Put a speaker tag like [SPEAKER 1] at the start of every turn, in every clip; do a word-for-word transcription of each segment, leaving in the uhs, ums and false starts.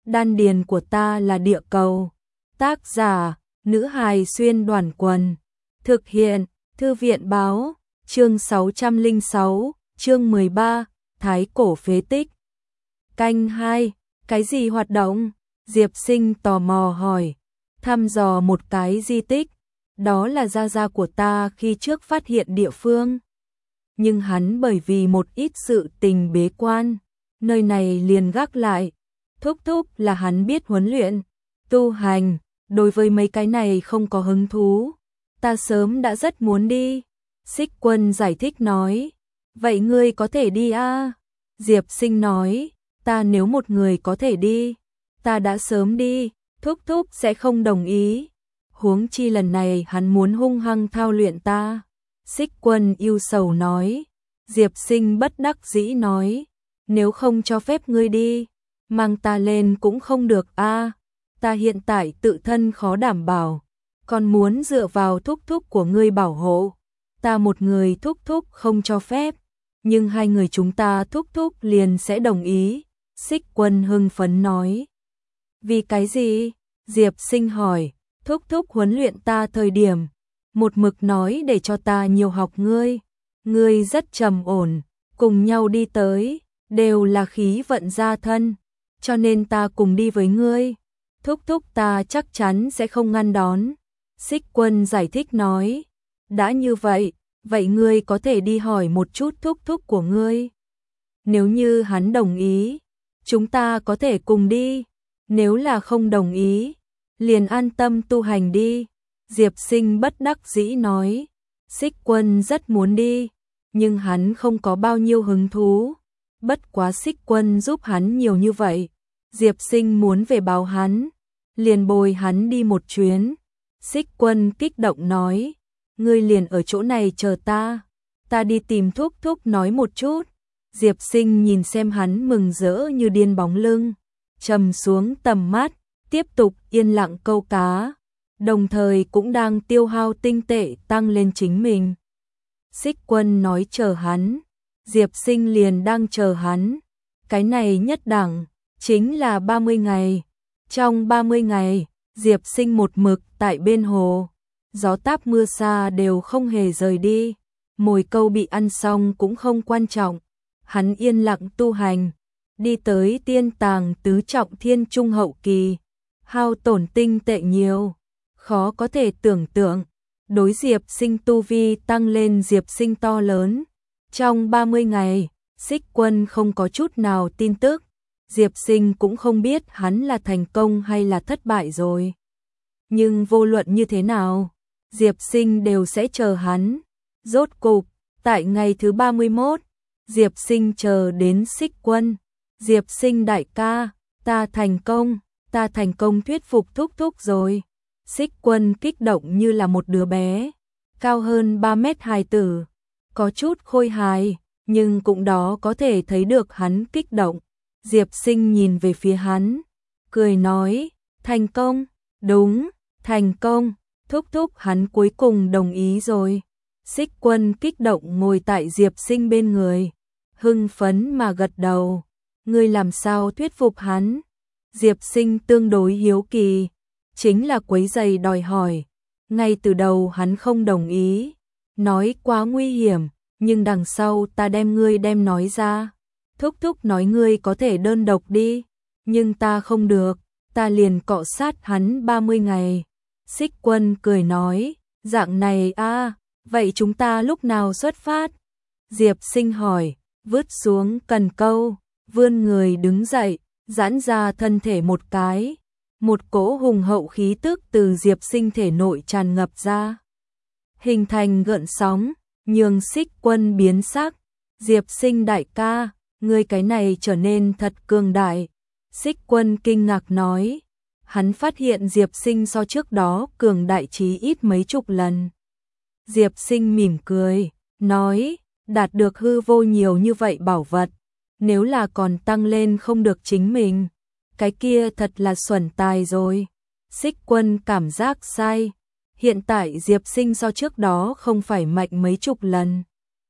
[SPEAKER 1] đan điền của ta là địa cầu. Tác giả, nữ hài xuyên đoàn quần. Thực hiện, thư viện báo, chương sáu trăm lẻ sáu, chương mười ba, Thái cổ phế tích. Canh hai, cái gì hoạt động? Diệp Sinh tò mò hỏi. Thăm dò một cái di tích, đó là gia gia của ta khi trước phát hiện địa phương. Nhưng hắn bởi vì một ít sự tình bế quan, nơi này liền gác lại. Thúc thúc là hắn biết huấn luyện, tu hành, đối với mấy cái này không có hứng thú. Ta sớm đã rất muốn đi. Xích Quân giải thích nói. Vậy ngươi có thể đi à? Diệp Sinh nói, ta nếu một người có thể đi, ta đã sớm đi, thúc thúc sẽ không đồng ý. Huống chi lần này hắn muốn hung hăng thao luyện ta. Xích Quân ưu sầu nói. Diệp Sinh bất đắc dĩ nói, nếu không cho phép ngươi đi, mang ta lên cũng không được a. À, ta hiện tại tự thân khó đảm bảo, còn muốn dựa vào thúc thúc của ngươi bảo hộ. Ta một người thúc thúc không cho phép, nhưng hai người chúng ta thúc thúc liền sẽ đồng ý. Xích Quân hưng phấn nói. Vì cái gì? Diệp Sinh hỏi. Thúc thúc huấn luyện ta thời điểm, một mực nói để cho ta nhiều học ngươi. Ngươi rất trầm ổn, cùng nhau đi tới, đều là khí vận gia thân, cho nên ta cùng đi với ngươi. Thúc thúc ta chắc chắn sẽ không ngăn đón. Xích Quân giải thích nói. Đã như vậy, vậy ngươi có thể đi hỏi một chút thúc thúc của ngươi. Nếu như hắn đồng ý, chúng ta có thể cùng đi. Nếu là không đồng ý, liền an tâm tu hành đi. Diệp Sinh bất đắc dĩ nói. Xích Quân rất muốn đi, nhưng hắn không có bao nhiêu hứng thú. Bất quá Xích Quân giúp hắn nhiều như vậy, Diệp Sinh muốn về báo hắn, liền bồi hắn đi một chuyến. Xích Quân kích động nói, ngươi liền ở chỗ này chờ ta, ta đi tìm thúc thúc nói một chút. Diệp Sinh nhìn xem hắn mừng rỡ như điên bóng lưng, trầm xuống tầm mắt, tiếp tục yên lặng câu cá, đồng thời cũng đang tiêu hao tinh tệ tăng lên chính mình. Xích Quân nói chờ hắn, Diệp Sinh liền đang chờ hắn. Cái này nhất đẳng, chính là ba mươi ngày. Trong ba mươi ngày, Diệp Sinh một mực tại bên hồ, gió táp mưa xa đều không hề rời đi. Mồi câu bị ăn xong cũng không quan trọng. Hắn yên lặng tu hành, đi tới tiên tàng tứ trọng thiên trung hậu kỳ, hao tổn tinh tệ nhiều, khó có thể tưởng tượng. Đối Diệp Sinh tu vi tăng lên Diệp Sinh to lớn. Trong ba mươi ngày, Xích Quân không có chút nào tin tức, Diệp Sinh cũng không biết hắn là thành công hay là thất bại rồi. Nhưng vô luận như thế nào, Diệp Sinh đều sẽ chờ hắn. Rốt cục, tại ngày thứ ba mươi mốt, Diệp Sinh chờ đến Xích Quân. Diệp Sinh đại ca, ta thành công, ta thành công thuyết phục thúc thúc rồi. Xích Quân kích động như là một đứa bé, cao hơn ba mét hài tử, có chút khôi hài, nhưng cũng đó có thể thấy được hắn kích động. Diệp Sinh nhìn về phía hắn, cười nói, thành công, đúng, thành công, thúc thúc hắn cuối cùng đồng ý rồi. Xích Quân kích động ngồi tại Diệp Sinh bên người, hưng phấn mà gật đầu. Ngươi làm sao thuyết phục hắn? Diệp Sinh tương đối hiếu kỳ, chính là quấy giày đòi hỏi. Ngay từ đầu hắn không đồng ý, nói quá nguy hiểm, nhưng đằng sau ta đem ngươi đem nói ra. Thúc thúc nói ngươi có thể đơn độc đi, nhưng ta không được, ta liền cọ sát hắn ba mươi ngày. Xích Quân cười nói, dạng này a, vậy chúng ta lúc nào xuất phát? Diệp Sinh hỏi, vứt xuống cần câu, vươn người đứng dậy, giãn ra thân thể một cái. Một cỗ hùng hậu khí tức từ Diệp Sinh thể nội tràn ngập ra, hình thành gợn sóng, nhường Xích Quân biến sắc. Diệp Sinh đại ca, ngươi cái này trở nên thật cường đại. Xích Quân kinh ngạc nói, hắn phát hiện Diệp Sinh so trước đó cường đại chí ít mấy chục lần. Diệp Sinh mỉm cười, nói, đạt được hư vô nhiều như vậy bảo vật, nếu là còn tăng lên không được chính mình, cái kia thật là xuẩn tài rồi. Xích Quân cảm giác sai, hiện tại Diệp Sinh so trước đó không phải mạnh mấy chục lần,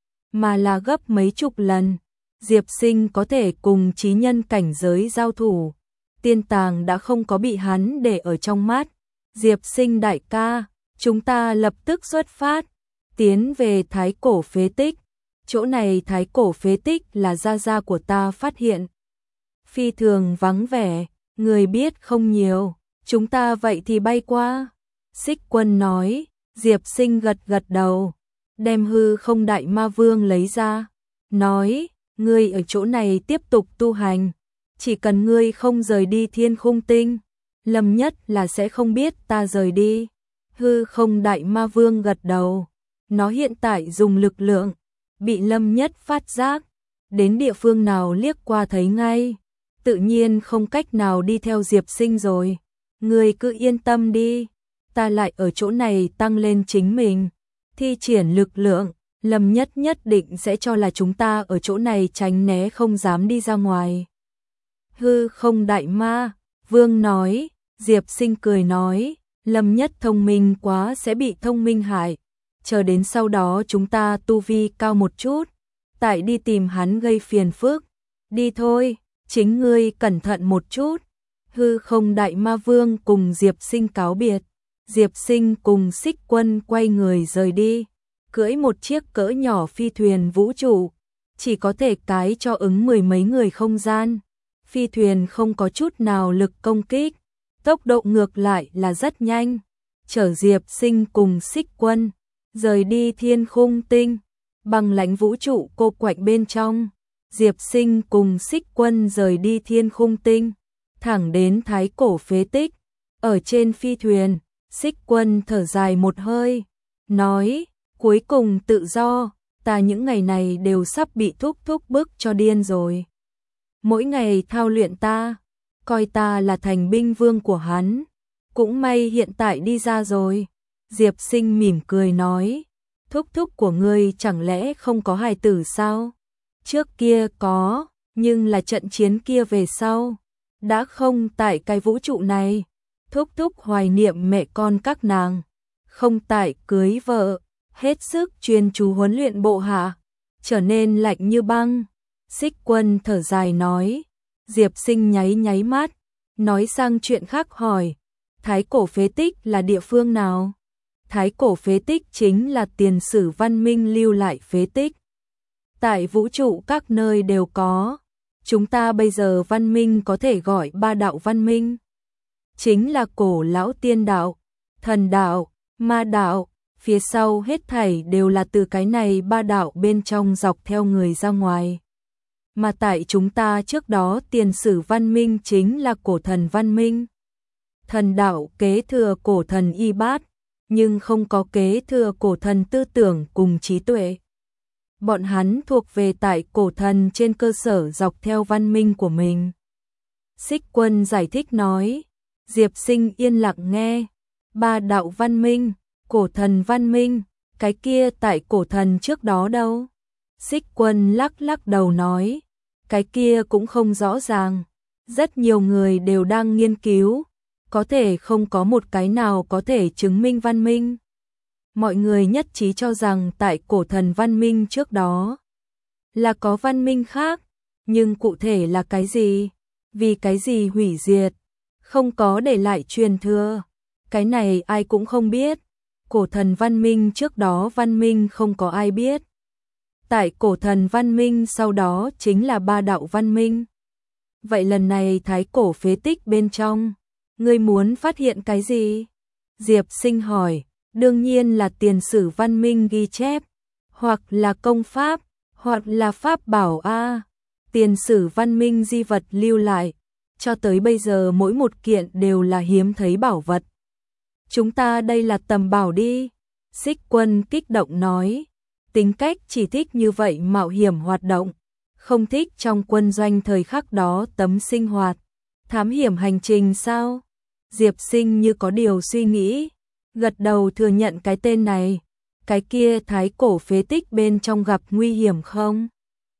[SPEAKER 1] mà là gấp mấy chục lần. Diệp Sinh có thể cùng chí nhân cảnh giới giao thủ, tiên tàng đã không có bị hắn để ở trong mắt. Diệp Sinh đại ca, chúng ta lập tức xuất phát, tiến về thái cổ phế tích. Chỗ này thái cổ phế tích là gia gia của ta phát hiện. Phi thường vắng vẻ, người biết không nhiều, chúng ta vậy thì bay qua. Xích Quân nói, Diệp Sinh gật gật đầu, đem hư không đại ma vương lấy ra, nói, ngươi ở chỗ này tiếp tục tu hành, chỉ cần ngươi không rời đi thiên khung tinh, Lâm Nhất là sẽ không biết ta rời đi. Hư không đại ma vương gật đầu, nó hiện tại dùng lực lượng, bị Lâm Nhất phát giác, đến địa phương nào liếc qua thấy ngay, tự nhiên không cách nào đi theo Diệp Sinh rồi. Ngươi cứ yên tâm đi, ta lại ở chỗ này tăng lên chính mình, thi triển lực lượng, Lâm Nhất nhất định sẽ cho là chúng ta ở chỗ này tránh né không dám đi ra ngoài. Hư không đại ma vương nói, Diệp Sinh cười nói, Lâm Nhất thông minh quá sẽ bị thông minh hại, chờ đến sau đó chúng ta tu vi cao một chút, tại đi tìm hắn gây phiền phức. Đi thôi, chính ngươi cẩn thận một chút. Hư không đại ma vương cùng Diệp Sinh cáo biệt, Diệp Sinh cùng Xích Quân quay người rời đi, cưỡi một chiếc cỡ nhỏ phi thuyền vũ trụ, chỉ có thể cái cho ứng mười mấy người không gian. Phi thuyền không có chút nào lực công kích, tốc độ ngược lại là rất nhanh, chở Diệp Sinh cùng Xích Quân rời đi thiên khung tinh. Bằng lãnh vũ trụ cô quạnh bên trong, Diệp Sinh cùng Xích Quân rời đi thiên khung tinh, thẳng đến thái cổ phế tích. Ở trên phi thuyền, Xích Quân thở dài một hơi, nói, cuối cùng tự do, ta những ngày này đều sắp bị thúc thúc bức cho điên rồi. Mỗi ngày thao luyện ta, coi ta là thành binh vương của hắn, cũng may hiện tại đi ra rồi. Diệp Sinh mỉm cười nói, thúc thúc của ngươi chẳng lẽ không có hài tử sao? Trước kia có, nhưng là trận chiến kia về sau, đã không tại cái vũ trụ này. Thúc thúc hoài niệm mẹ con các nàng, không tại cưới vợ, hết sức chuyên chú huấn luyện bộ hạ, trở nên lạnh như băng. Xích Quân thở dài nói, Diệp Sinh nháy nháy mắt, nói sang chuyện khác hỏi, thái cổ phế tích là địa phương nào? Thái cổ phế tích chính là tiền sử văn minh lưu lại phế tích. Tại vũ trụ các nơi đều có, chúng ta bây giờ văn minh có thể gọi ba đạo văn minh. Chính là cổ lão tiên đạo, thần đạo, ma đạo, phía sau hết thảy đều là từ cái này ba đạo bên trong dọc theo người ra ngoài. Mà tại chúng ta trước đó tiền sử văn minh chính là cổ thần văn minh. Thần đạo kế thừa cổ thần y bát, nhưng không có kế thừa cổ thần tư tưởng cùng trí tuệ. Bọn hắn thuộc về tại cổ thần trên cơ sở dọc theo văn minh của mình. Xích Quân giải thích nói, Diệp Sinh yên lặng nghe, ba đạo văn minh, cổ thần văn minh, cái kia tại cổ thần trước đó đâu? Xích Quân lắc lắc đầu nói, cái kia cũng không rõ ràng, rất nhiều người đều đang nghiên cứu, có thể không có một cái nào có thể chứng minh văn minh. Mọi người nhất trí cho rằng tại cổ thần văn minh trước đó là có văn minh khác, nhưng cụ thể là cái gì, vì cái gì hủy diệt, không có để lại truyền thừa, cái này ai cũng không biết. Cổ thần văn minh trước đó văn minh không có ai biết. Tại cổ thần văn minh sau đó chính là ba đạo văn minh. Vậy lần này thái cổ phế tích bên trong, ngươi muốn phát hiện cái gì? Diệp Sinh hỏi, đương nhiên là tiền sử văn minh ghi chép, hoặc là công pháp, hoặc là pháp bảo a. Tiền sử văn minh di vật lưu lại, cho tới bây giờ mỗi một kiện đều là hiếm thấy bảo vật. Chúng ta đây là tầm bảo đi. Xích Quân kích động nói, tính cách chỉ thích như vậy mạo hiểm hoạt động, không thích trong quân doanh thời khắc đó tấm sinh hoạt. Thám hiểm hành trình sao? Diệp Sinh như có điều suy nghĩ, gật đầu thừa nhận cái tên này. Cái kia thái cổ phế tích bên trong gặp nguy hiểm không?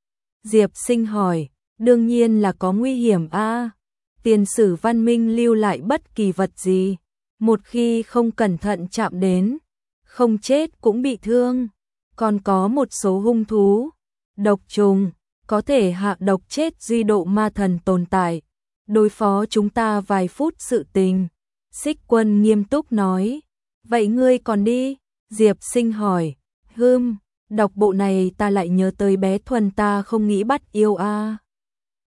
[SPEAKER 1] Diệp Sinh hỏi, đương nhiên là có nguy hiểm a. Tiền sử văn minh lưu lại bất kỳ vật gì, một khi không cẩn thận chạm đến, không chết cũng bị thương. Còn có một số hung thú, độc trùng, có thể hạ độc chết duy độ ma thần tồn tại. đối phó chúng ta vài phút sự tình. Xích Quân nghiêm túc nói. Vậy ngươi còn đi? Diệp Sinh hỏi. Hừm, đọc bộ này ta lại nhớ tới bé Thuần ta không nghĩ bắt yêu a.